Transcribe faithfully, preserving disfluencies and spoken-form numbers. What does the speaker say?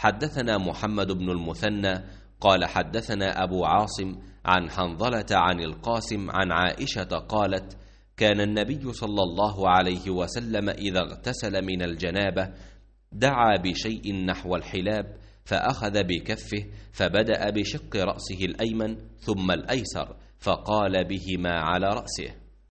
حدثنا محمد بن المثنى قال حدثنا أبو عاصم عن حنظلة عن القاسم عن عائشة قالت: كان النبي صلى الله عليه وسلم إذا اغتسل من الجنابة دعا بشيء نحو الحلاب، فأخذ بكفه فبدأ بشق رأسه الأيمن ثم الأيسر، فقال بهما على رأسه.